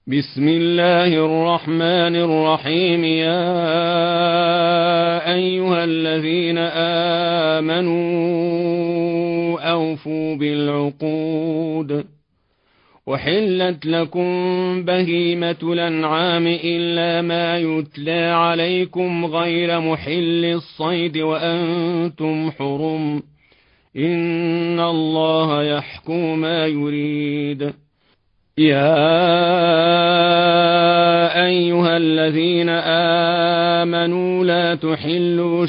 بسم الله الرحمن الرحيم. يا أيها الذين آمنوا أوفوا بالعقود. وحلت لكم بهيمة الأنعام إلا ما يتلى عليكم غير محل الصيد وأنتم حرم، إن الله يحكم ما يريد. يا أيها الذين آمنوا لا تحلوا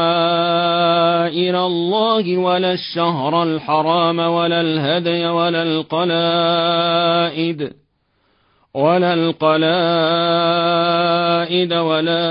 شعائر الله ولا الشهر الحرام ولا الهدي ولا القلائد ولا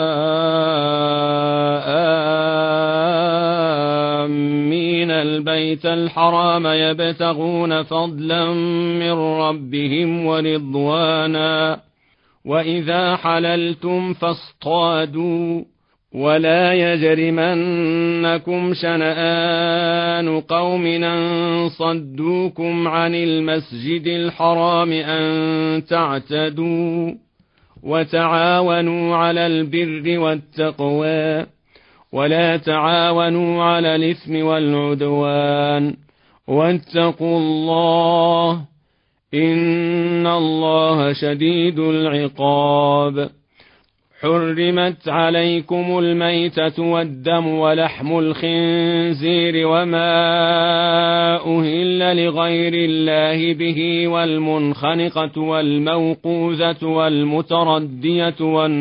آمين البيت الحرام يبتغون فضلا من ربهم ورضوانا. وإذا حللتم فاصطادوا، ولا يجرمنكم شنآن قوم أن صدوكم عن المسجد الحرام أن تعتدوا. وتعاونوا على البر والتقوى، ولا تعاونوا على الإثم والعدوان، واتقوا الله إن الله شديد العقاب. حرمت عليكم الميتة والدم ولحم الخنزير وما أهل لغير الله به، والمنخنقة والموقوذة والمتردية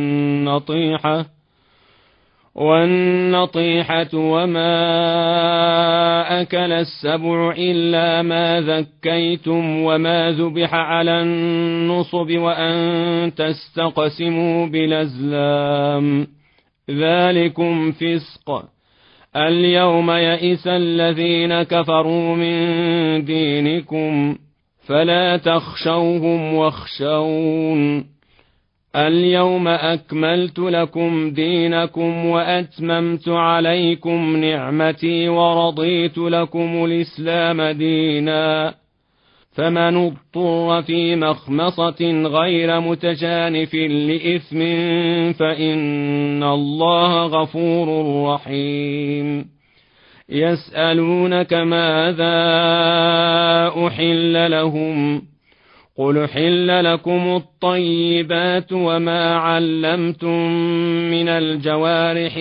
والنطيحة وما أكل السبع إلا ما ذكيتم وما ذبح على النصب وأن تستقسموا بالأزلام، ذلكم فسق. اليوم يئس الذين كفروا من دينكم فلا تخشوهم واخشون. اليوم أكملت لكم دينكم وأتممت عليكم نعمتي ورضيت لكم الإسلام دينا. فمن اضطر في مخمصة غير متجانف لإثم فإن الله غفور رحيم. يسألونك ماذا أحل لهم، قل أحل لكم الطيبات وما علمتم من الجوارح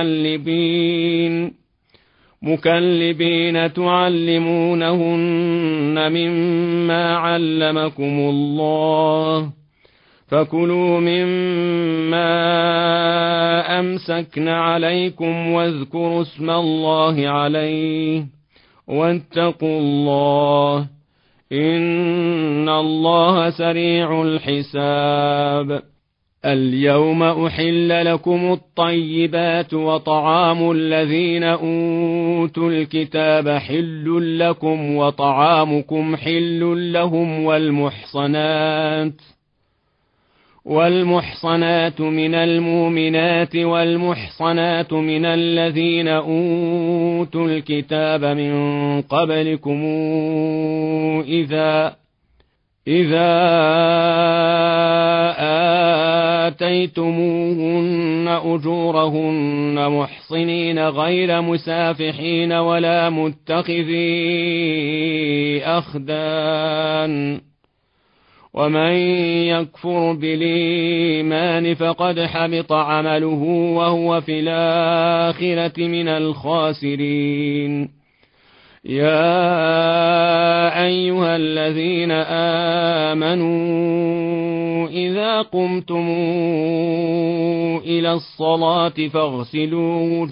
مكلبين تعلمونهن مما علمكم الله، فكلوا مما أمسكن عليكم واذكروا اسم الله عليه واتقوا الله إن الله سريع الحساب. اليوم أحل لكم الطيبات وطعام الذين أوتوا الكتاب حل لكم وطعامكم حل لهم، والمحصنات من المؤمنات والمحصنات من الذين أوتوا الكتاب من قبلكم إذا آتيتموهن أجورهن محصنين غير مسافحين ولا متخذي أخدان. ومن يكفر بالإيمان فقد حبط عمله وهو في الآخرة من الخاسرين. يا أيها الذين آمنوا إذا قمتم إلى الصلاة فاغسلوا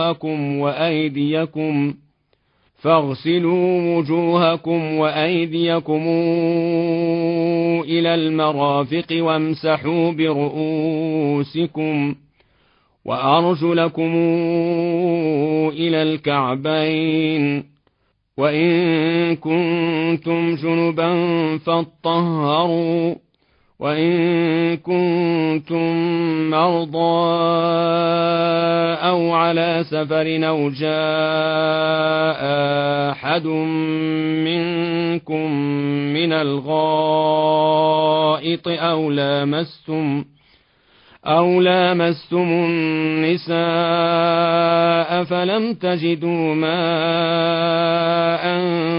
وجوهكم وأيديكم إلى المرافق وامسحوا برؤوسكم وأرجلكم إلى الكعبين، وإن كنتم جنبا فاطهروا، وإن كنتم مرضى أو على سفر أو جاء أحد منكم من الغائط الغائط أو لامستم النساء فلم تجدوا ماء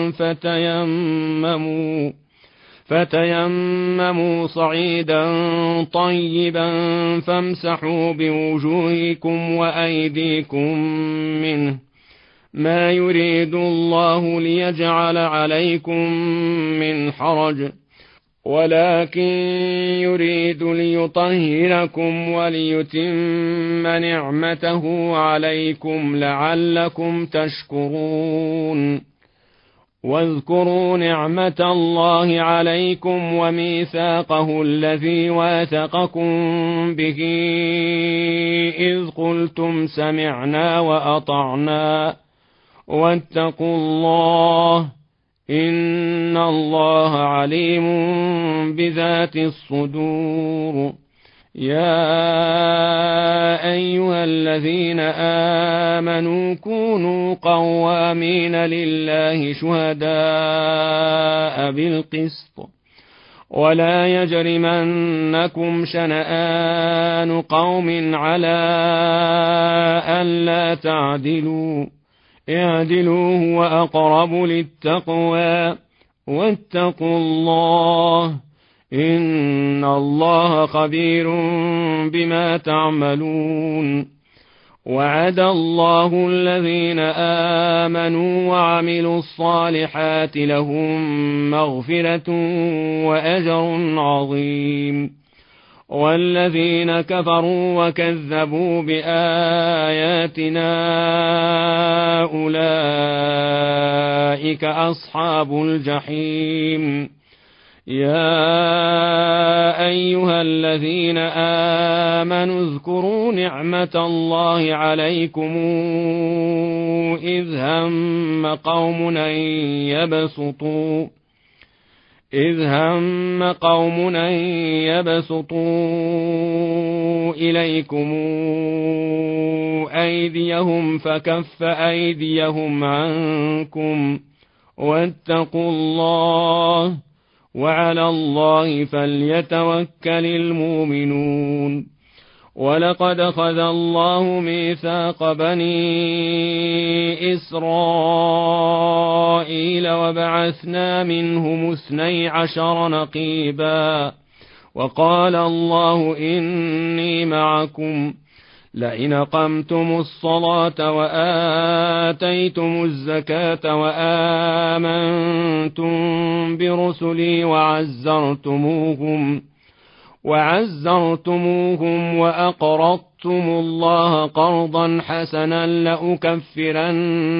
فتيمموا صعيدا طيبا فامسحوا بوجوهكم وأيديكم منه، ما يريد الله ليجعل عليكم من حرج، ولكن يريد ليطهركم وليتم نعمته عليكم لعلكم تشكرون. واذكروا نعمة الله عليكم وميثاقه الذي واثقكم به إذ قلتم سمعنا وأطعنا واتقوا الله إن الله عليم بذات الصدور. يا أيها الذين آمنوا كونوا قوامين لله شهداء بالقسط، ولا يجرمنكم شنآن قوم على ألا تعدلوا، اعدلوا هو أقرب للتقوى، واتقوا الله إن الله خبير بما تعملون. وعد الله الذين آمنوا وعملوا الصالحات لهم مغفرة وأجر عظيم، والذين كفروا وكذبوا بآياتنا أولئك أصحاب الجحيم. يا أيها الذين آمنوا اذكروا نعمة الله عليكم إذ هم قوم أن يبسطوا إليكم أيديهم فكف أيديهم عنكم، واتقوا الله وعلى الله فليتوكل المؤمنون. ولقد أخذ الله ميثاق بني إسرائيل وبعثنا منهم 12 نقيبا، وقال الله إني معكم لئن أقمتم الصلاة وآتيتم الزكاة وآمنتم برسلي وعزرتموهم وأقرضتم الله قرضا حسنا لأكفرن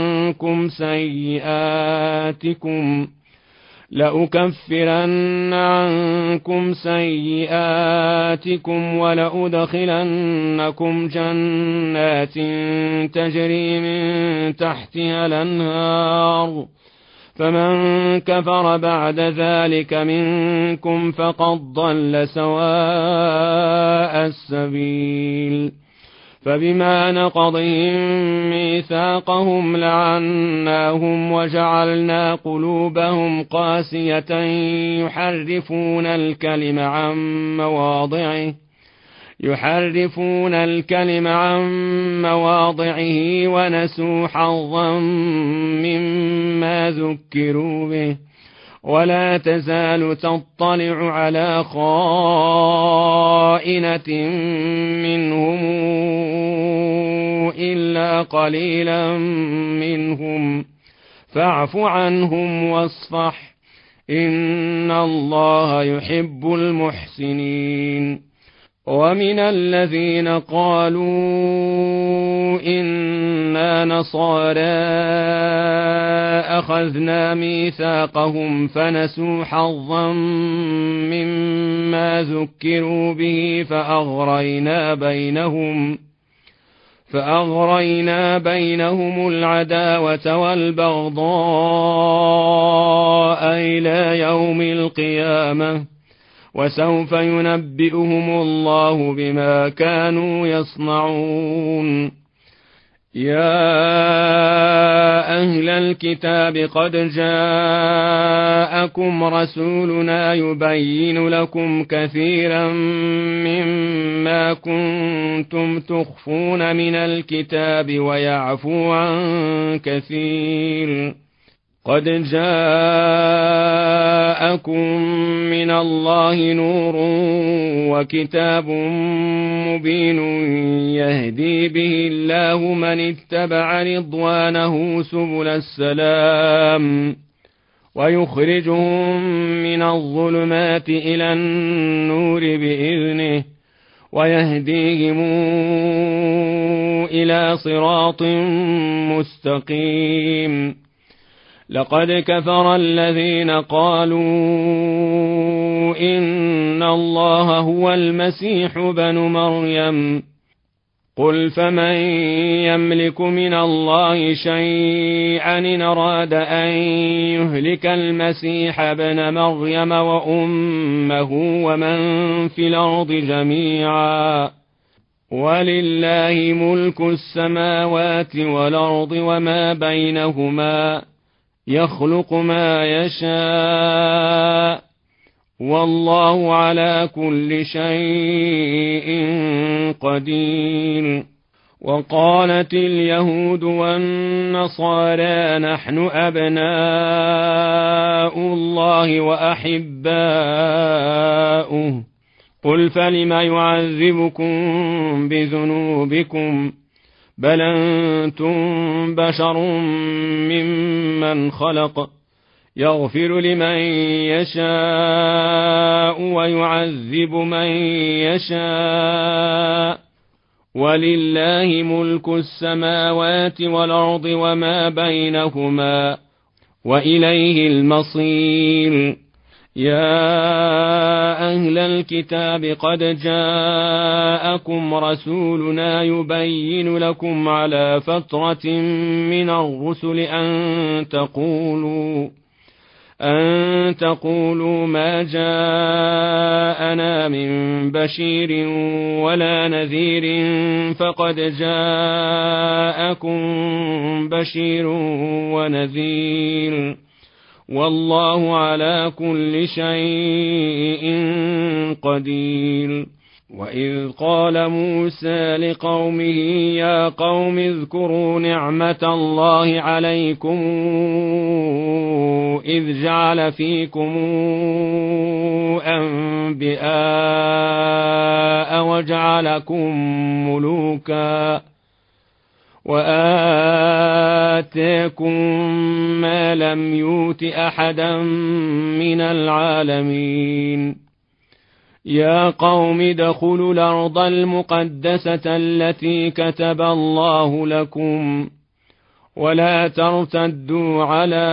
عنكم سيئاتكم ولأدخلنكم جنات تجري من تحتها الأنهار، فمن كفر بعد ذلك منكم فقد ضل سواء السبيل. فبما نقضهم ميثاقهم لعناهم وجعلنا قلوبهم قاسية يحرفون الكلم عن مواضعه ونسوا حظا مما ذكروا به، ولا تزال تطلع على خائنة منهم إلا قليلا منهم، فاعف عنهم واصفح إن الله يحب المحسنين. ومن الذين قالوا إنا نصارى أخذنا ميثاقهم فنسوا حظا مما ذكروا به فأغرينا بينهم العداوة والبغضاء إلى يوم القيامة، وسوف ينبئهم الله بما كانوا يصنعون. يا أهل الكتاب قد جاءكم رسولنا يبين لكم كثيرا مما كنتم تخفون من الكتاب ويعفو عن كثير. قد جاءكم من الله نور وكتاب مبين يهدي به الله من اتبع رضوانه سبل السلام ويخرجهم من الظلمات إلى النور بإذنه ويهديهم إلى صراط مستقيم. لقد كفر الذين قالوا إن الله هو المسيح ابن مريم قل فمن يملك من الله شيئا إن أراد أن يهلك المسيح ابن مريم وأمه ومن في الأرض جميعا ولله ملك السماوات والأرض وما بينهما يخلق ما يشاء والله على كل شيء قدير. وقالت اليهود والنصارى نحن أبناء الله وأحباؤه قل فلم يعذبكم بذنوبكم بل أنتم بشر ممن خلق يغفر لمن يشاء ويعذب من يشاء ولله ملك السماوات والأرض وما بينهما وإليه المصير. يا أهل الكتاب قد جاءكم رسولنا يبين لكم على فترة من الرسل أن تقولوا ما جاءنا من بشير ولا نذير فقد جاءكم بشير ونذير والله على كل شيء قدير. وإذ قال موسى لقومه يا قوم اذكروا نعمة الله عليكم إذ جعل فيكم أنبياء وجعلكم ملوكا وآتاكم ما لم يؤت أحدا من العالمين. يا قوم ادخلوا الأرض المقدسة التي كتب الله لكم ولا ترتدوا على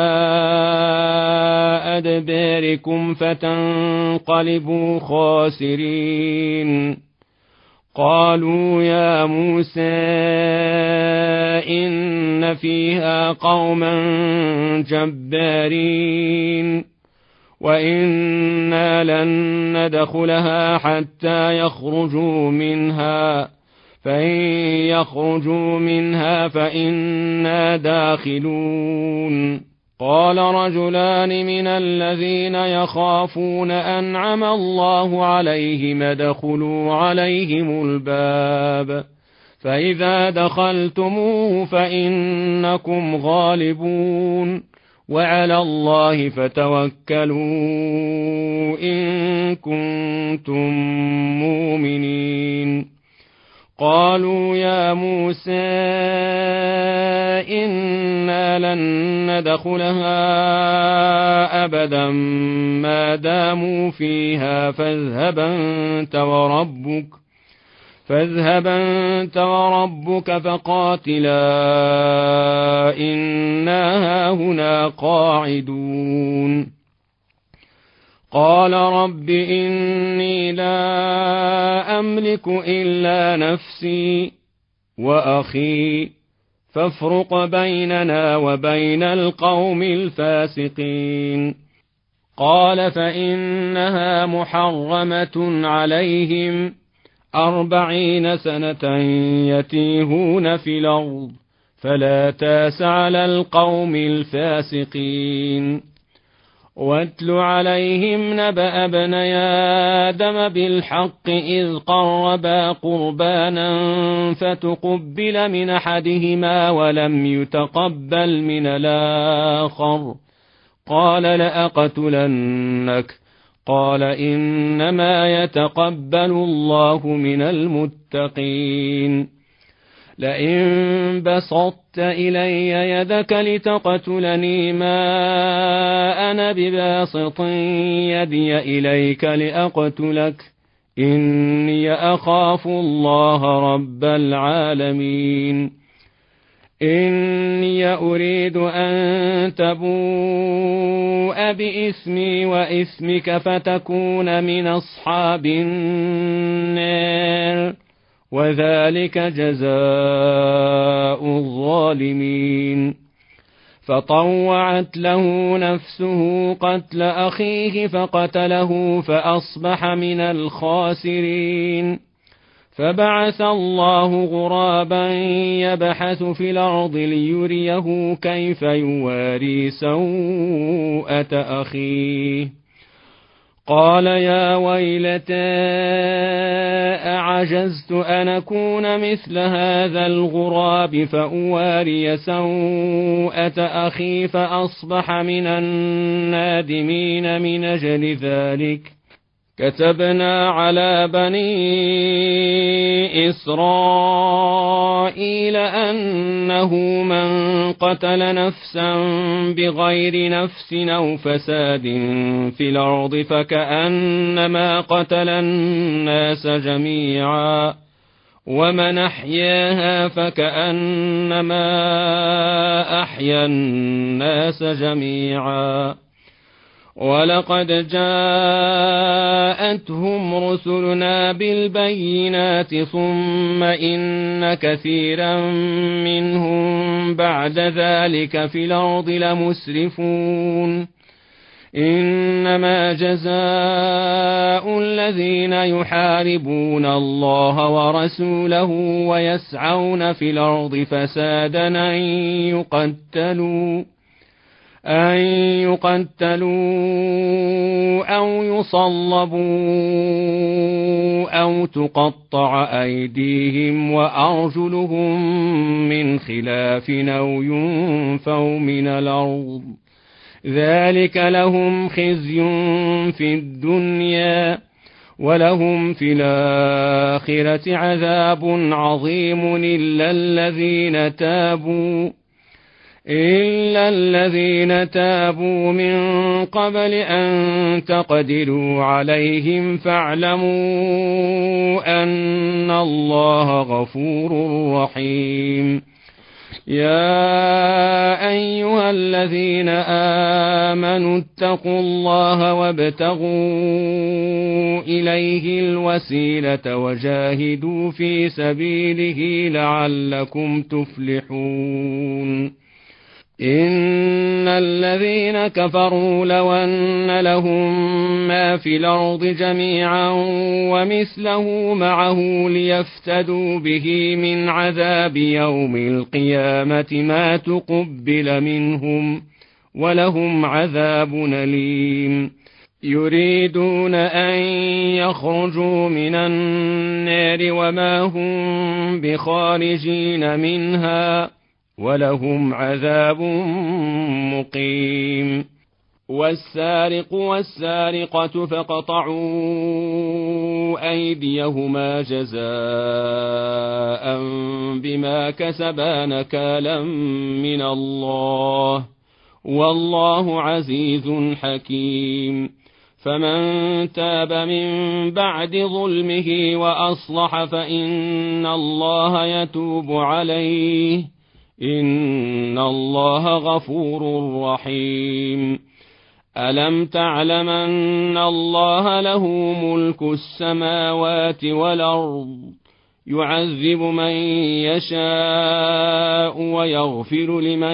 أدباركم فتنقلبوا خاسرين. قالوا يا موسى إن فيها قوما جبارين وإنا لن ندخلها حتى يخرجوا منها فإن يخرجوا منها فإنا داخلون. قال رجلان من الذين يخافون أنعم الله عليهم ادخلوا عليهم الباب فإذا دخلتموه فإنكم غالبون وعلى الله فتوكلوا إن كنتم مؤمنين. قالوا يا موسى إنا لن ندخلها أبدا ما داموا فيها فاذهب أنت وربك فقاتلا إنا هاهنا قاعدون. قال رب إني لا أملك إلا نفسي وأخي فافرق بيننا وبين القوم الفاسقين. قال فإنها محرمة عليهم 40 سنة يتيهون في الأرض فلا تاس على القوم الفاسقين. واتل عليهم نبأ ابني آدم بالحق إذ قربا قربانا فتقبل من أحدهما ولم يتقبل من الآخر قال لأقتلنك قال إنما يتقبل الله من المتقين. لئن بسطت إلي يدك لتقتلني ما أنا بباسط يدي إليك لأقتلك إني أخاف الله رب العالمين. إني أريد أن تبوء بإثمي وإثمك فتكون من أصحاب النار وذلك جزاء الظالمين. فطوعت له نفسه قتل أخيه فقتله فأصبح من الخاسرين. فبعث الله غرابا يبحث في الأرض ليريه كيف يواري سوءة أخيه قال يا ويلتى أعجزت أن أكون مثل هذا الغراب فأواري سوءة أخي فأصبح من النادمين. من أجل ذلك كتبنا على بني إسرائيل أنه من قتل نفسا بغير نفس أو فساد في الأرض فكأنما قتل الناس جميعا ومن أحياها فكأنما أحيا الناس جميعا. ولقد جاءتهم رسلنا بالبينات ثم إن كثيرا منهم بعد ذلك في الأرض لمسرفون. إنما جزاء الذين يحاربون الله ورسوله ويسعون في الأرض فسادا أن يقتلوا أو يصلبوا أو تقطع أيديهم وأرجلهم من خلاف أو ينفوا من الأرض ذلك لهم خزي في الدنيا ولهم في الآخرة عذاب عظيم إلا الذين تابوا من قبل أن تقدروا عليهم فاعلموا أن الله غفور رحيم. يا أيها الذين آمنوا اتقوا الله وابتغوا إليه الوسيلة وجاهدوا في سبيله لعلكم تفلحون. إن الذين كفروا لو أن لهم ما في الأرض جميعا ومثله معه ليفتدوا به من عذاب يوم القيامة ما تقبل منهم ولهم عذاب أليم. يريدون أن يخرجوا من النار وما هم بخارجين منها ولهم عذاب مقيم. والسارق والسارقة فاقطعوا أيديهما جزاء بما كسبا نكالا من الله والله عزيز حكيم. فمن تاب من بعد ظلمه وأصلح فإن الله يتوب عليه إن الله غفور رحيم. ألم تعلم أن الله له ملك السماوات والأرض يعذب من يشاء ويغفر لمن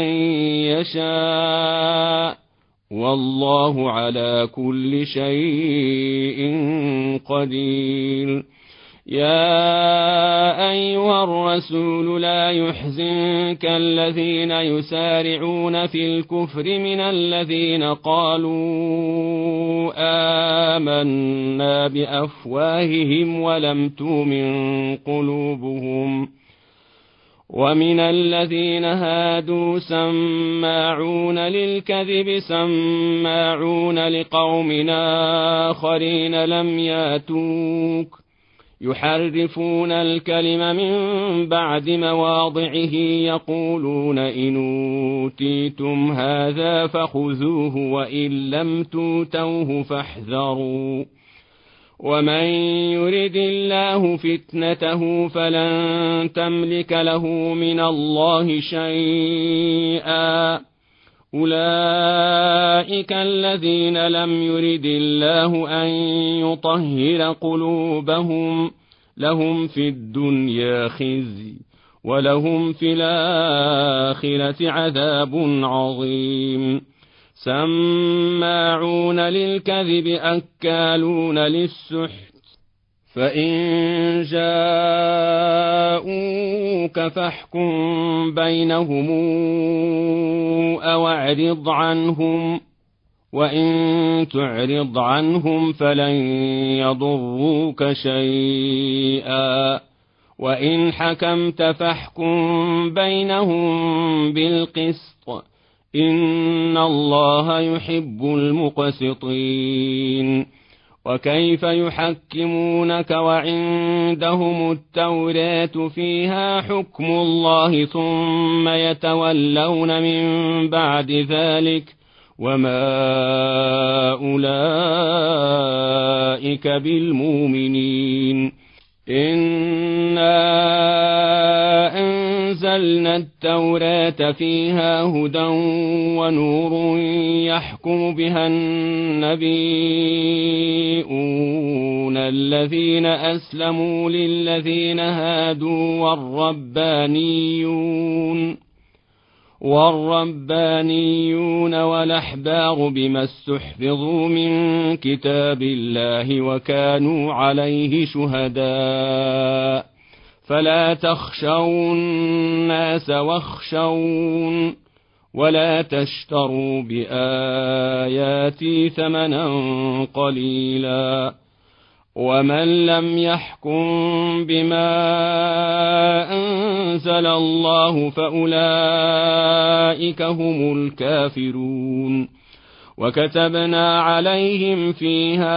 يشاء والله على كل شيء قدير. يا أيها الرسول لا يحزنك الذين يسارعون في الكفر من الذين قالوا آمنا بأفواههم ولم تؤمن قلوبهم ومن الذين هادوا سماعون للكذب سماعون لقوم آخرين لم ياتوك يحرفون الكلم من بعد مواضعه يقولون إن أوتيتم هذا فخذوه وإن لم توتوه فاحذروا ومن يرد الله فتنته فلن تملك له من الله شيئا أولئك الذين لم يرد الله أن يطهر قلوبهم لهم في الدنيا خزي ولهم في الآخرة عذاب عظيم سماعون للكذب أكالون للسحت فإن جاءوك فاحكم بينهم أو اعرض عنهم وإن تعرض عنهم فلن يضروك شيئا وإن حكمت فاحكم بينهم بالقسط إن الله يحب المقسطين وكيف يحكمونك وعندهم التوراة فيها حكم الله ثم يتولون من بعد ذلك وما أولئك بالمؤمنين إنا أنزلنا التوراة فيها هدى ونور يحكم بها النبيون الذين أسلموا للذين هادوا والربانيون والأحبار بما استحفظوا من كتاب الله وكانوا عليه شهداء فلا تخشوا الناس واخشون ولا تشتروا بآياتي ثمنا قليلا ومن لم يحكم بما أنزل الله فأولئك هم الكافرون وكتبنا عليهم فيها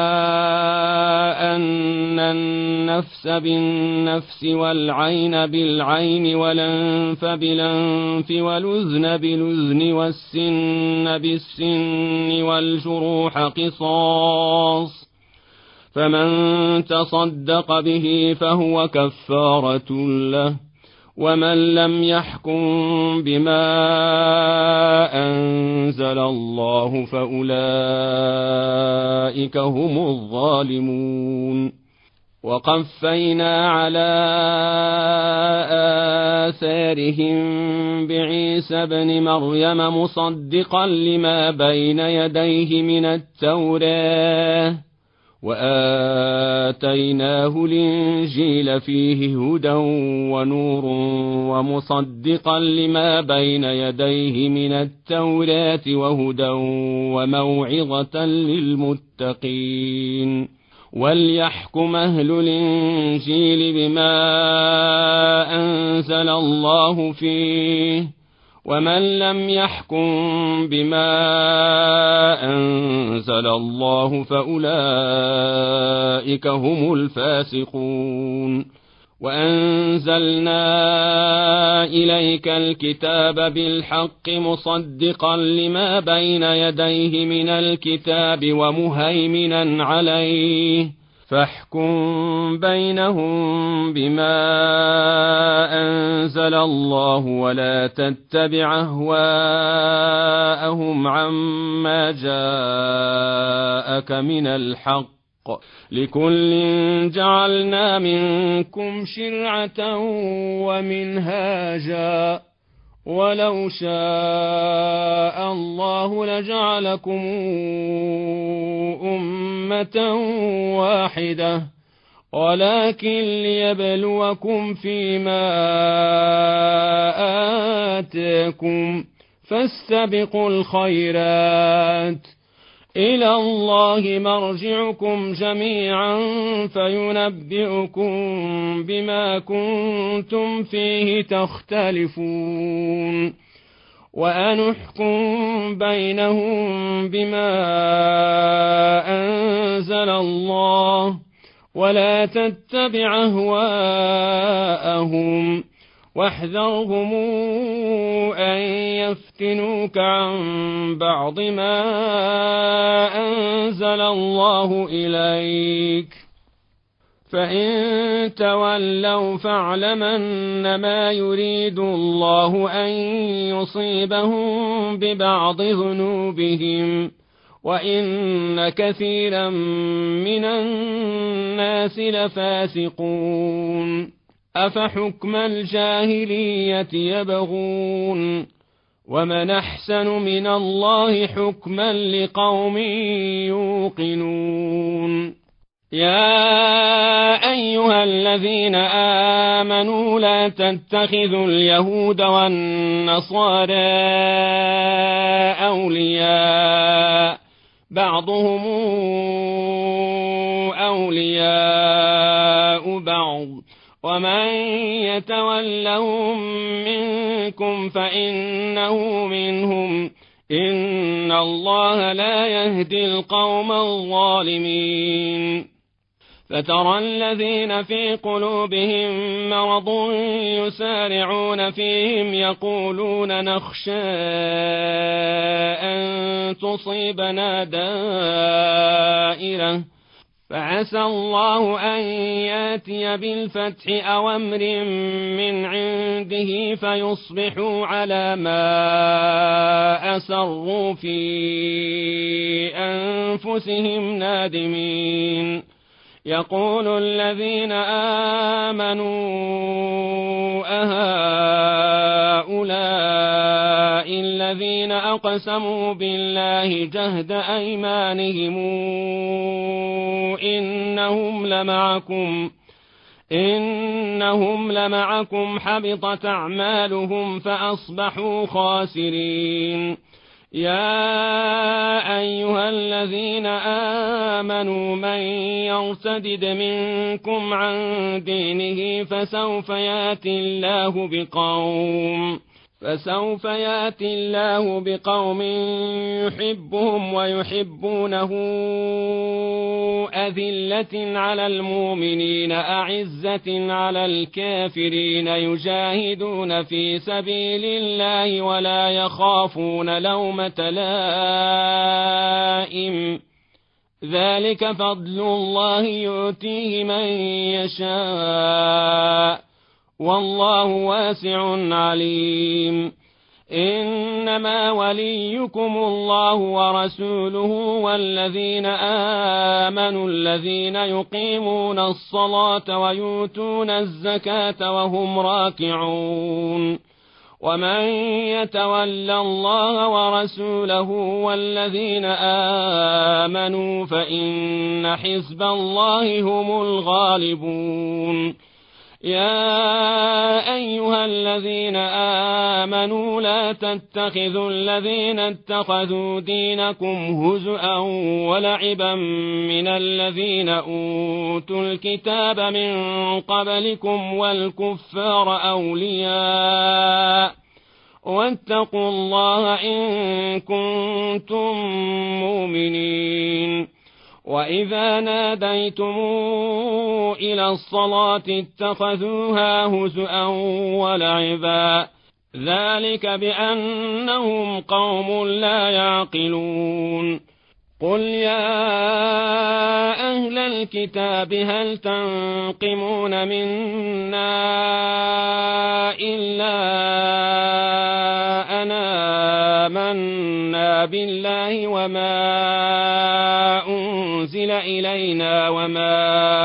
أن النفس بالنفس والعين بالعين والأنف بالأنف والأذن بالأذن والسن بالسن والجروح قصاص فمن تصدق به فهو كفارة له ومن لم يحكم بما أنزل الله فأولئك هم الظالمون وقفينا على آثارهم بعيسى ابن مريم مصدقا لما بين يديه من التوراة وآتيناه الإنجيل فيه هدى ونور ومصدقا لما بين يديه من التوراة وهدى وموعظة للمتقين وليحكم أهل الإنجيل بما أنزل الله فيه ومن لم يحكم بما أنزل الله فأولئك هم الفاسقون وأنزلنا إليك الكتاب بالحق مصدقا لما بين يديه من الكتاب ومهيمنا عليه فاحكم بينهم بما أنزل الله ولا تتبع أهواءهم عما جاءك من الحق لكل جعلنا منكم شرعة ومنهاجا ولو شاء الله لجعلكم أمة واحدة ولكن ليبلوكم فيما آتاكم، فاستبقوا الخيرات، إلى الله مرجعكم جميعا فينبئكم بما كنتم فيه تختلفون، وأنحكم بينهم بما أنزل الله، ولا تتبع أهواءهم، واحذرهم أن يفتنوك عن بعض ما أنزل الله إليك، فإن تولوا فاعلم أنما يريد الله أن يصيبهم ببعض ذنوبهم، وإن كثيرا من الناس لفاسقون. أفحكم الجاهلية يبغون، ومن أحسن من الله حكما لقوم يوقنون. يا أيها الذين آمنوا لا تتخذوا اليهود والنصارى أولياء، بعضهم أولياء بعض، ومن يتولهم منكم فإنه منهم، إن الله لا يهدي القوم الظالمين. فترى الذين في قلوبهم مرض يسارعون فيهم يقولون نخشى أن تصيبنا دائرة، فعسى الله أن ياتي بالفتح أو أمر من عنده فيصبحوا على ما أسروا في أنفسهم نادمين. يقول الذين آمنوا أهؤلاء الذين أقسموا بالله جهد أيمانهم إنهم لمعكم حبطت أعمالهم فأصبحوا خاسرين. يا أيها الذين آمنوا من يرتد منكم عن دينه فسوف يأتي الله بقوم يحبهم ويحبونه أذلة على المؤمنين أعزة على الكافرين يجاهدون في سبيل الله ولا يخافون لومة لائم، ذلك فضل الله يؤتيه من يشاء والله واسع عليم. إنما وليكم الله ورسوله والذين آمنوا الذين يقيمون الصلاة ويؤتون الزكاة وهم راكعون. ومن يتول الله ورسوله والذين آمنوا فإن حزب الله هم الغالبون. يا أيها الذين آمنوا لا تتخذوا الذين اتخذوا دينكم هزءا ولعبا من الذين أوتوا الكتاب من قبلكم والكفار أولياء، واتقوا الله إن كنتم مؤمنين. وإذا ناديتم إلى الصلاة اتخذوها هزءا ولعبا، ذلك بأنهم قوم لا يعقلون. قل يا أهل الكتاب هل تنقمون منا إلا أن آمنا بالله وما أنزل إلينا وما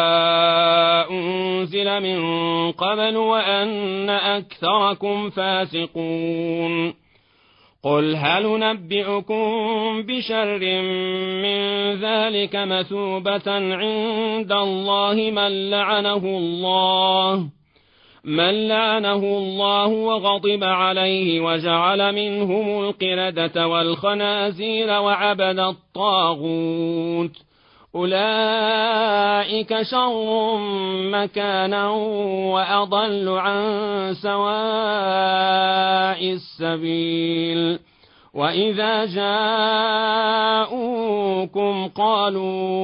أنزل من قبل وأن أكثركم فاسقون. قل هل ننبئكم بشر من ذلك مثوبة عند الله من لعنه الله وغضب عليه وجعل منهم القردة والخنازير وعبد الطاغوت أولئك شر مكانا وأضل عن سواء السبيل وإذا جاءوكم قالوا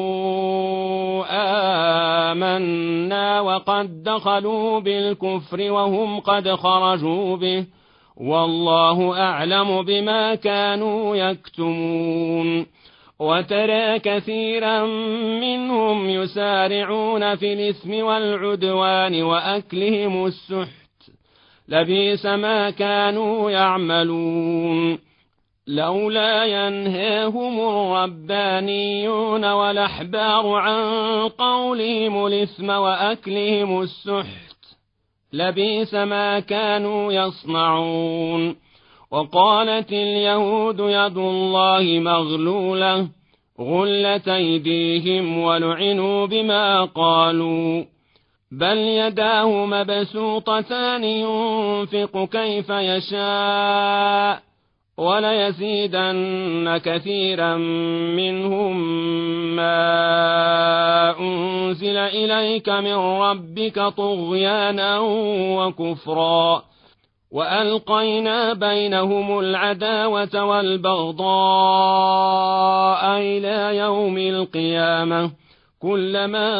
آمنا وقد دخلوا بالكفر وهم قد خرجوا به والله أعلم بما كانوا يكتمون وترى كثيرا منهم يسارعون في الإثم والعدوان وأكلهم السحت لبئس ما كانوا يعملون لولا ينهاهم الربانيون والأحبار عن قولهم الإثم وأكلهم السحت لبئس ما كانوا يصنعون وقالت اليهود يد الله مغلولة غلت أيديهم ولعنوا بما قالوا بل يداه مبسوطتان ينفق كيف يشاء وليزيدن كثيرا منهم ما أنزل إليك من ربك طغيانا وكفرا وألقينا بينهم العداوة والبغضاء إلى يوم القيامة كلما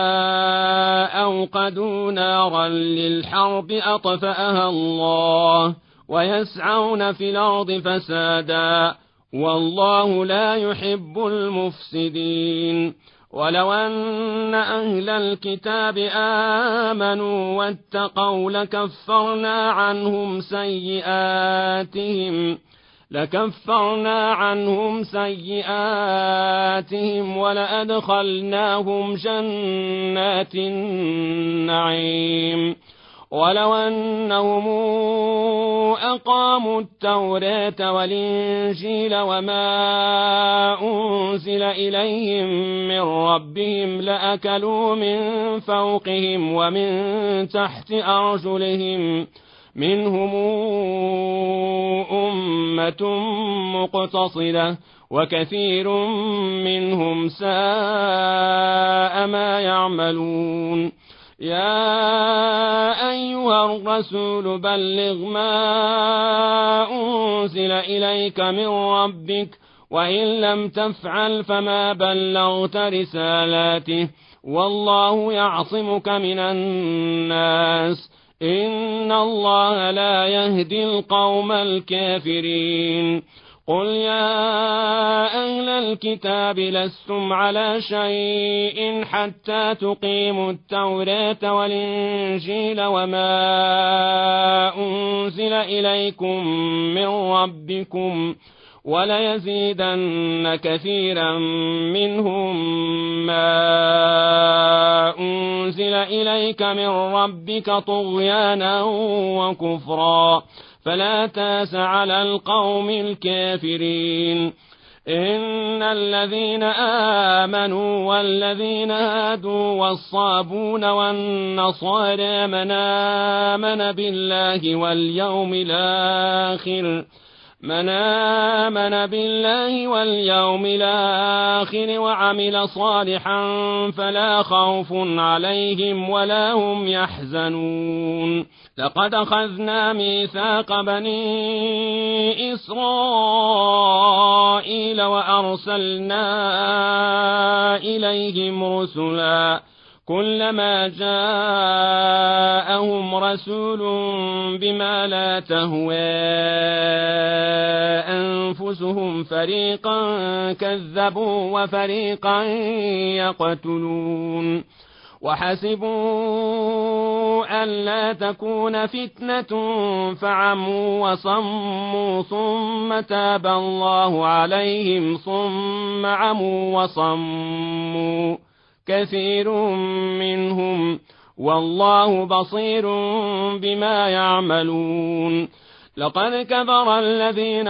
أوقدوا نارا للحرب أطفأها الله ويسعون في الأرض فسادا والله لا يحب المفسدين ولو أن أهل الكتاب آمنوا واتقوا لكفرنا عنهم سيئاتهم ولأدخلناهم جنات النعيم ولو أنهم أقاموا التوراة والإنجيل وما أنزل إليهم من ربهم لأكلوا من فوقهم ومن تحت أرجلهم منهم أمة مقتصدة وكثير منهم ساء ما يعملون يا أيها الرسول بلغ ما أنزل إليك من ربك وإن لم تفعل فما بلغت رسالاته والله يعصمك من الناس إن الله لا يهدي القوم الكافرين قل يا أهل الكتاب لستم على شيء حتى تقيموا التوراة والإنجيل وما أنزل إليكم من ربكم وليزيدن كثيرا منهم ما أنزل إليك من ربك طغيانا وكفرا فلا تاس على القوم الكافرين إن الذين آمنوا والذين هادوا والصابون والنصارى من آمن بالله واليوم الآخر وعمل صالحا فلا خوف عليهم ولا هم يحزنون لقد أخذنا ميثاق بني إسرائيل وأرسلنا إليهم رسلا كلما جاءهم رسول بما لا تهوى أنفسهم فريقا كذبوا وفريقا يقتلون وحسبوا ألا تكون فتنة فعموا وصموا ثم تاب الله عليهم ثم عموا وصموا كثير منهم والله بصير بما يعملون لقد كفر الذين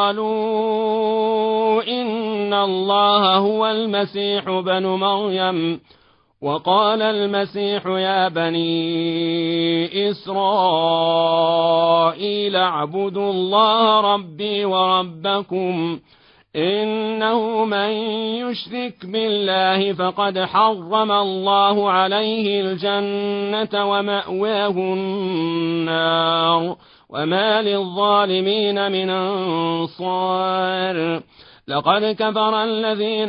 قالوا إن الله هو المسيح بن مريم وقال المسيح يا بني إسرائيل اعبدوا الله ربي وربكم إنه من يشرك بالله فقد حرم الله عليه الجنة ومأواه النار وما للظالمين من أنصار لقد كفر الذين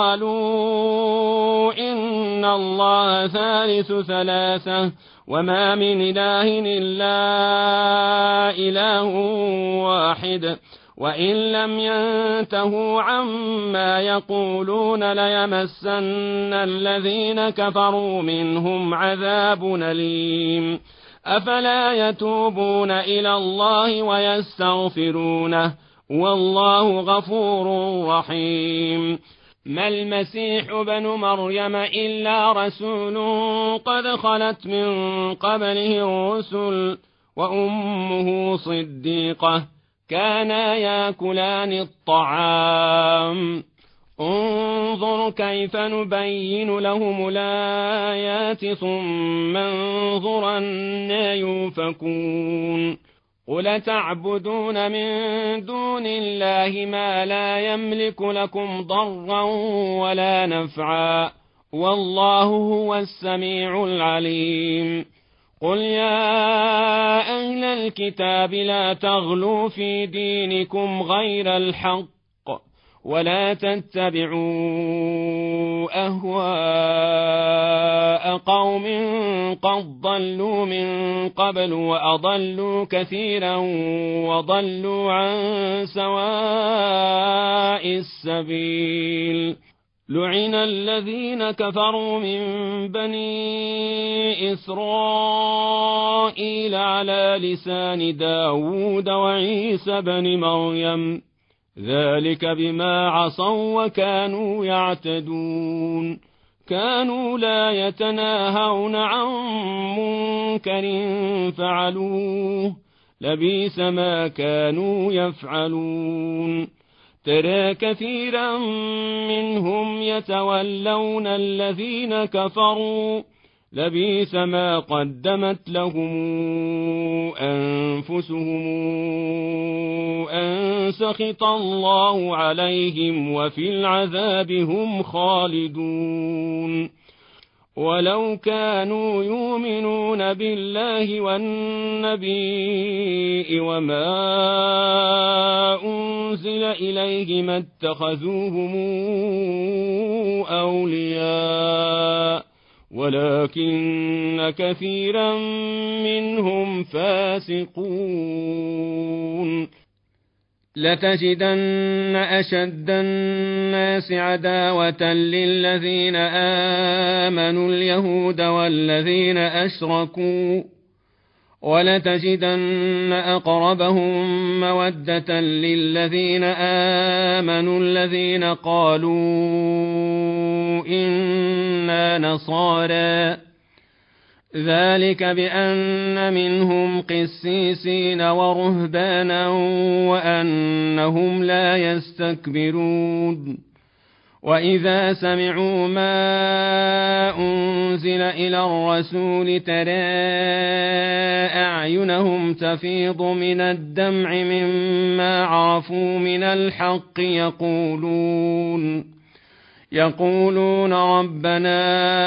قالوا إن الله ثالث ثلاثة وما من إله إلا إله واحد وإن لم ينتهوا عما يقولون ليمسن الذين كفروا منهم عذاب أليم أفلا يتوبون إلى الله ويستغفرونه والله غفور رحيم ما المسيح بن مريم إلا رسول قد خلت من قبله الرسل وأمه صديقة كانا ياكلان الطعام انظر كيف نبين لهم الآيات ثم انظر أنى يؤفكون قل تعبدون من دون الله ما لا يملك لكم ضرا ولا نفعا والله هو السميع العليم قل يا أهل الكتاب لا تغلوا في دينكم غير الحق ولا تتبعوا أهواء قوم قد ضلوا من قبل وأضلوا كثيرا وضلوا عن سواء السبيل لعن الذين كفروا من بني إسرائيل على لسان داود وعيسى بن مريم ذلك بما عصوا وكانوا يعتدون كانوا لا يتناهون عن منكر فعلوه لبئس ما كانوا يفعلون ترى كثيرا منهم يتولون الذين كفروا لبئس ما قدمت لهم أنفسهم أن سخط الله عليهم وفي العذاب هم خالدون ولو كانوا يؤمنون بالله والنبي وما أنزل إليه ما اتخذوهم أولياء ولكن كثيرا منهم فاسقون لتجدن أشد الناس عداوة للذين آمنوا اليهود والذين أشركوا ولتجدن أقربهم مودة للذين آمنوا الذين قالوا إنا نصارى ذلك بأن منهم قسيسين ورهبانا وأنهم لا يستكبرون وإذا سمعوا ما أنزل إلى الرسول ترى أعينهم تفيض من الدمع مما عرفوا من الحق يقولون ربنا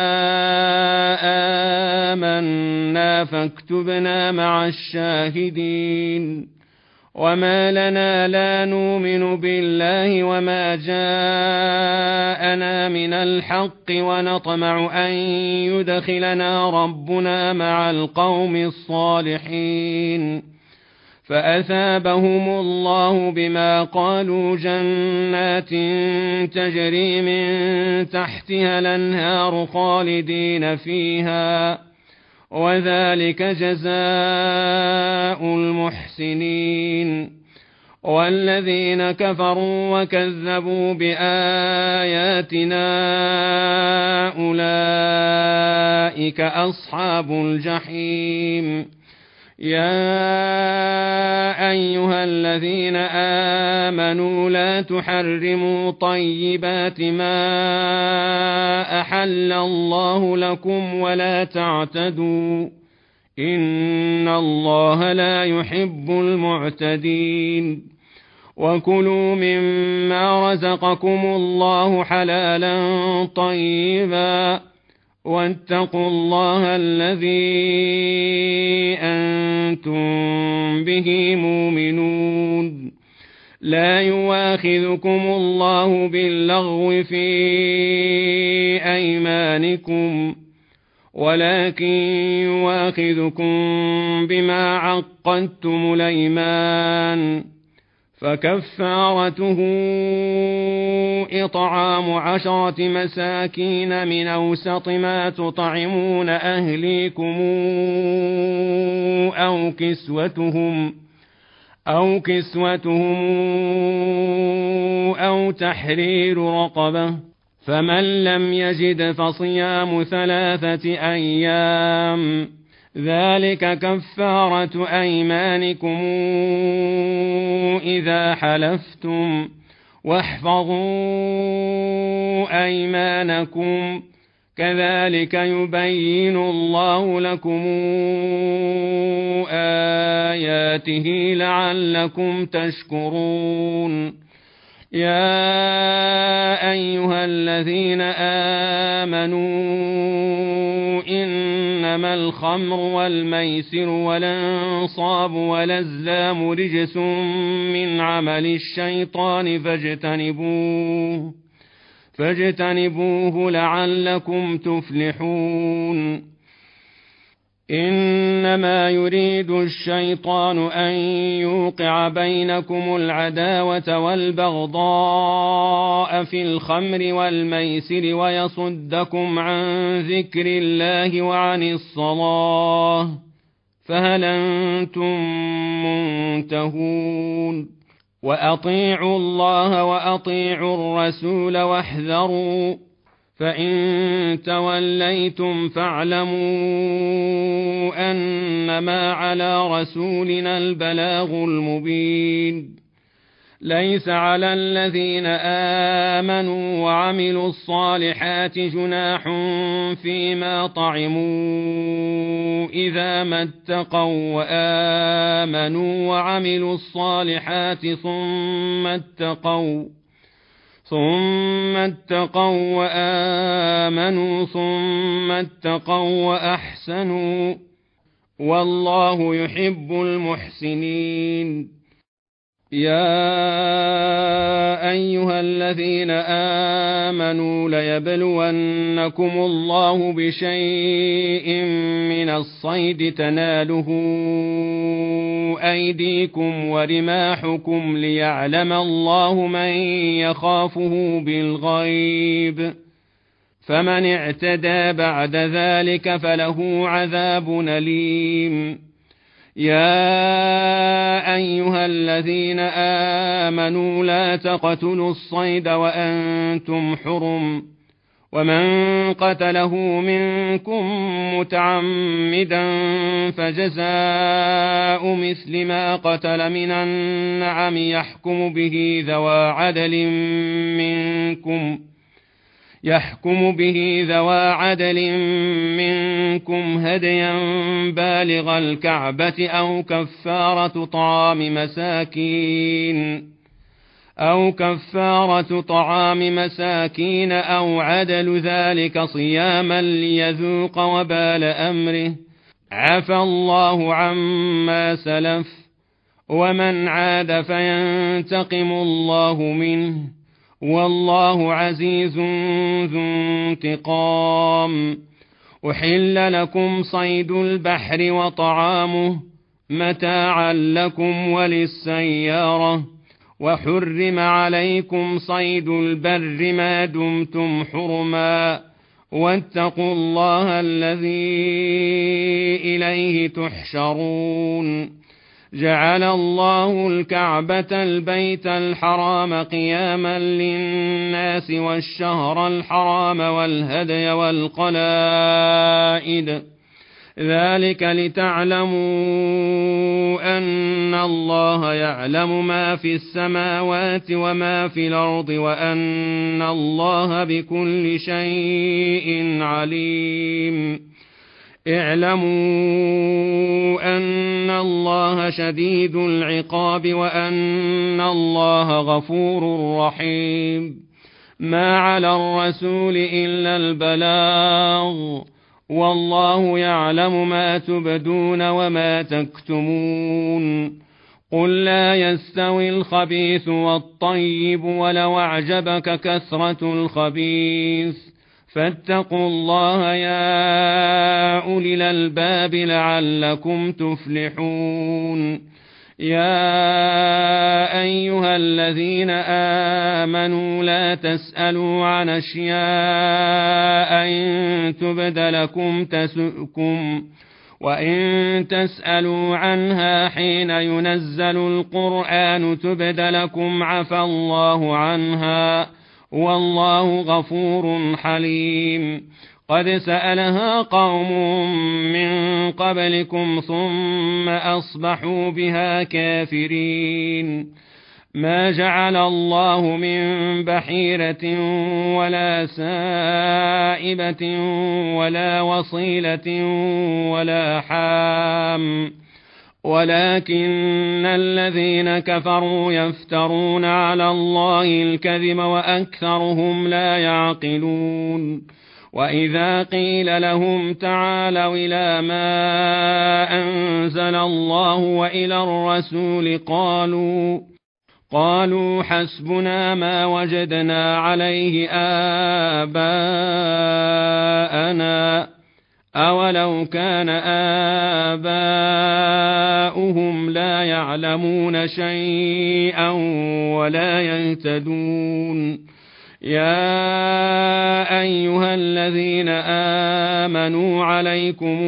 آمنا فاكتبنا مع الشاهدين وما لنا لا نؤمن بالله وما جاءنا من الحق ونطمع أن يدخلنا ربنا مع القوم الصالحين فأثابهم الله بما قالوا جنات تجري من تحتها الأنهار خالدين فيها وذلك جزاء المحسنين والذين كفروا وكذبوا بآياتنا أولئك أصحاب الجحيم يا أيها الذين آمنوا لا تحرموا طيبات ما أحل الله لكم ولا تعتدوا إن الله لا يحب المعتدين وكلوا مما رزقكم الله حلالا طيبا واتقوا الله الذي أنتم به مؤمنون لا يواخذكم الله باللغو في أيمانكم ولكن يواخذكم بما عقدتم الأيمان فكفارته إطعام 10 مساكين من أوسط ما تطعمون أهليكم أو كسوتهم أو تحرير رقبة فمن لم يجد فصيام 3 أيام ذلك كفارة أيمانكم إذا حلفتم واحفظوا أيمانكم كذلك يبين الله لكم آياته لعلكم تشكرون يا أيها الذين آمنوا إنما الخمر والميسر والأنصاب والأزلام رجس من عمل الشيطان فاجتنبوه لعلكم تفلحون إنما يريد الشيطان أن يوقع بينكم العداوة والبغضاء في الخمر والميسر ويصدكم عن ذكر الله وعن الصلاة فهل أنتم منتهون وأطيعوا الله وأطيعوا الرسول واحذروا فإن توليتم فاعلموا أنما على رسولنا البلاغ المبين ليس على الذين آمنوا وعملوا الصالحات جناح فيما طعموا إذا ما اتقوا وآمنوا وعملوا الصالحات ثم اتقوا وآمنوا ثم اتقوا وأحسنوا والله يحب المحسنين يا أيها الذين آمنوا ليبلونكم الله بشيء من الصيد تناله أيديكم ورماحكم ليعلم الله من يخافه بالغيب فمن اعتدى بعد ذلك فله عذاب أليم يا أيها الذين آمنوا لا تقتلوا الصيد وأنتم حرم ومن قتله منكم متعمدا فجزاء مثل ما قتل من النعم يحكم به ذوى عدل منكم هديا بالغ الكعبة أو كفارة طعام مساكين أو عدل ذلك صياما ليذوق وبال أمره عفى الله عما سلف ومن عاد فينتقم الله منه والله عزيز ذو انتقام أحل لكم صيد البحر وطعامه متاعا لكم وللسيارة وحرم عليكم صيد البر ما دمتم حرما واتقوا الله الذي إليه تحشرون جعل الله الكعبة البيت الحرام قياما للناس والشهر الحرام والهدي والقلائد ذلك لتعلموا أن الله يعلم ما في السماوات وما في الأرض وأن الله بكل شيء عليم. اعلموا أن الله شديد العقاب وأن الله غفور رحيم. ما على الرسول إلا البلاغ، والله يعلم ما تبدون وما تكتمون. قل لا يستوي الخبيث والطيب ولو أعجبك كثرة الخبيث، فاتقوا الله يا أولي الألباب لعلكم تفلحون. يا أيها الذين آمنوا لا تسألوا عن أشياء إن تبد لكم تسؤكم، وإن تسألوا عنها حين ينزل القرآن تبد لكم عفى الله عنها، والله غفور حليم. قد سألها قوم من قبلكم ثم أصبحوا بها كافرين. ما جعل الله من بحيرة ولا سائبة ولا وصيلة ولا حام، ولكن الذين كفروا يفترون على الله الكذب وأكثرهم لا يعقلون. وإذا قيل لهم تعالوا إلى ما أنزل الله وإلى الرسول قالوا حسبنا ما وجدنا عليه آباءنا أولو كان آباؤهم لا يعلمون شيئا ولا يهتدون. يا أيها الذين آمنوا عليكم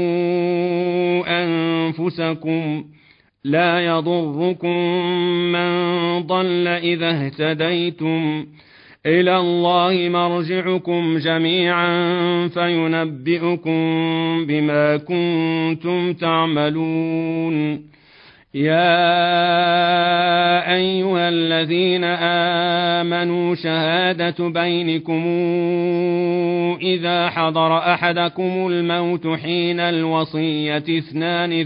أنفسكم لا يضركم من ضل إذا اهتديتم، إلى الله مرجعكم جميعا فينبئكم بما كنتم تعملون. يا أيها الذين آمنوا شهادة بينكم إذا حضر أحدكم الموت حين الوصية اثنان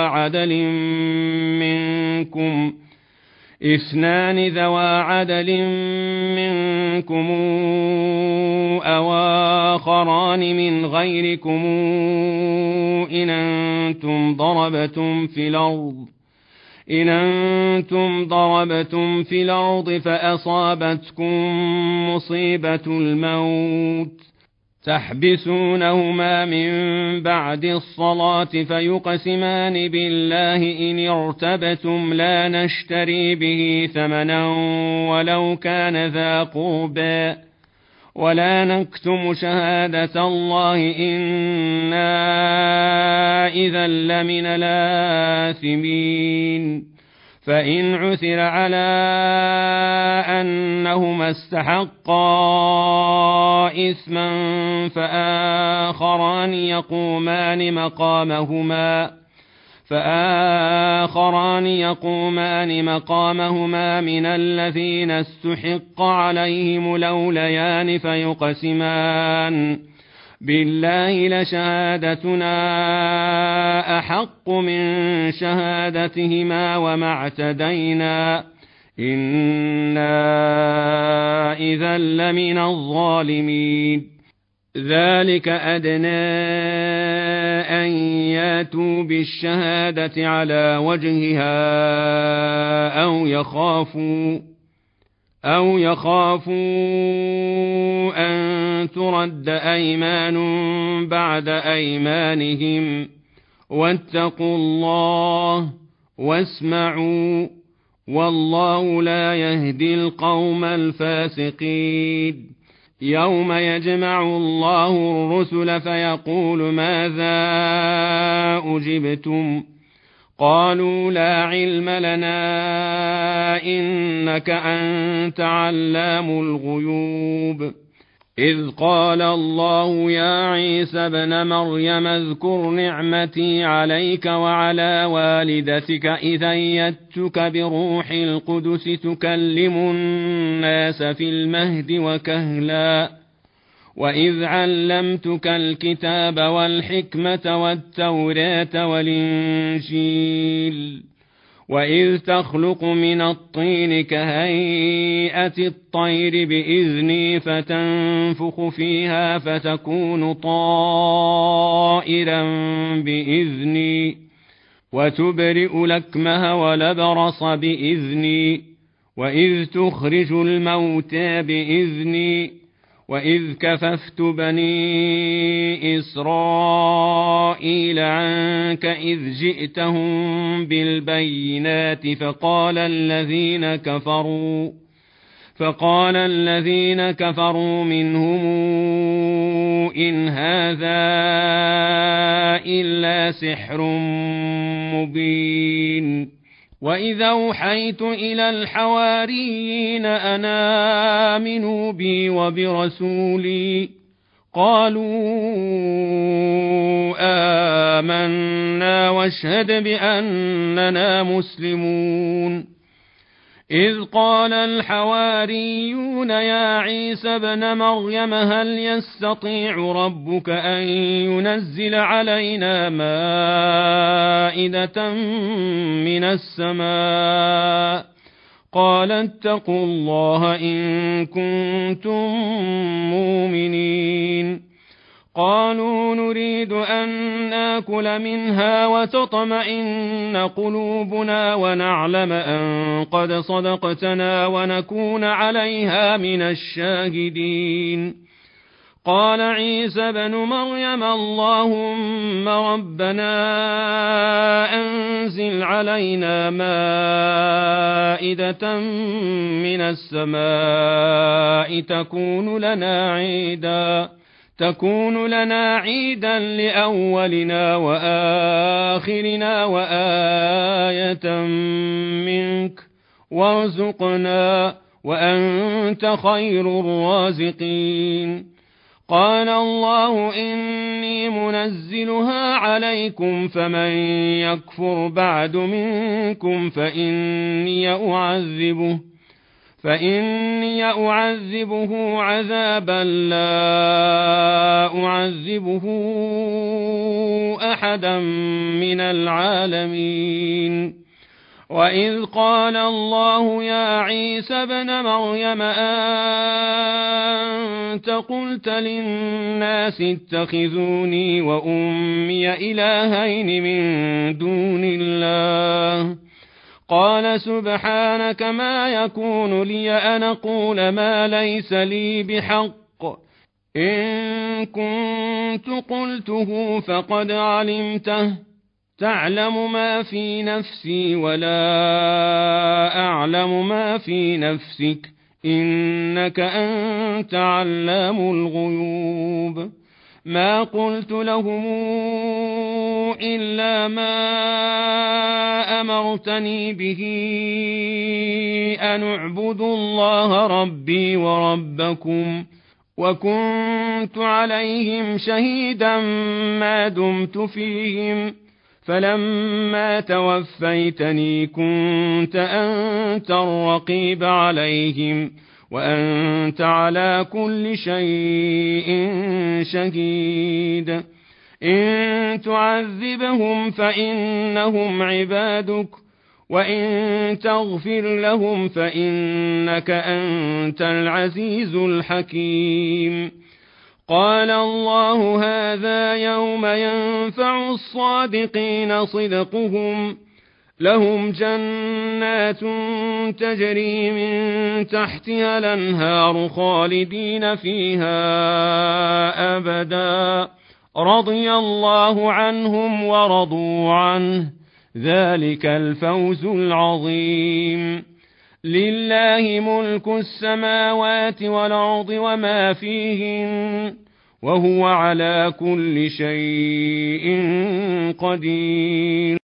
ذوا عدل منكم أو آخران من غيركم إن أنتم ضربتم في الأرض فأصابتكم مصيبة الموت تحبسونهما من بعد الصلاة فيقسمان بالله إن ارتبتم لا نشتري به ثمنا ولو كان ذا قربى، ولا نكتم شهادة الله إنا إذا لمن الآثمين. فإن عثر على أنهما استحقا إثما فآخران يقومان مقامهما من الذين استحق عليهم الأوليان فيقسمان بالله لشهادتنا أحق من شهادتهما وما اعتدينا إنا إذا لمن الظالمين. ذلك أدنى أن ياتوا بالشهادة على وجهها أو يخافوا أن ترد أيمان بعد أيمانهم، واتقوا الله واسمعوا والله لا يهدي القوم الفاسقين. يوم يجمع الله الرسل فيقول ماذا أجبتم؟ قالوا لا علم لنا إنك أنت علام الغيوب. إذ قال الله يا عيسى ابن مريم اذكر نعمتي عليك وعلى والدتك إذ أيدتك بروح القدس تكلم الناس في المهد وكهلا وإذ علمتك الكتاب والحكمة والتوراة والإنجيل وإذ تخلق من الطين كهيئة الطير بإذني فتنفخ فيها فتكون طائرا بإذني وتبرئ الأكمه والأبرص بإذني وإذ تخرج الموتى بإذني وإذ كففت بني إسرائيل عنك إذ جئتهم بالبينات فقال الذين كفروا منهم إن هذا إلا سحر مبين وإذا أوحيت إلى الحواريين أن آمنوا بي وبرسولي قالوا آمنا واشهد بأننا مسلمون إذ قال الحواريون يا عيسى ابن مريم هل يستطيع ربك أن ينزل علينا مائدة من السماء قال اتقوا الله إن كنتم مؤمنين قالوا نريد أن ناكل منها وتطمئن قلوبنا ونعلم أن قد صدقتنا ونكون عليها من الشاهدين قال عيسى بن مريم اللهم ربنا أنزل علينا مائدة من السماء تكون لنا عيدا لأولنا وآخرنا وآية منك وارزقنا وأنت خير الرازقين قال الله إني منزلها عليكم فمن يكفر بعد منكم فإني أعذبه عذابا لا أعذبه أحدا من العالمين وإذ قال الله يا عيسى ابن مريم أنت قلت للناس اتخذوني وأمي إلهين من دون الله قال سبحانك ما يكون لي أن أقول ما ليس لي بحق إن كنت قلته فقد علمته تعلم ما في نفسي ولا أعلم ما في نفسك إنك أنت علام الغيوب ما قلت لهم إلا ما أمرتني به أن اعبدوا الله ربي وربكم وكنت عليهم شهيدا ما دمت فيهم فلما توفيتني كنت أنت الرقيب عليهم وأنت على كل شيء شهيد إن تعذبهم فإنهم عبادك وإن تغفر لهم فإنك أنت العزيز الحكيم قال الله هذا يوم ينفع الصادقين صدقهم لهم جنات تجري من تحتها الأنهار خالدين فيها أبدا رضي الله عنهم ورضوا عنه ذلك الفوز العظيم لله ملك السماوات والأرض وما فيهن وهو على كل شيء قدير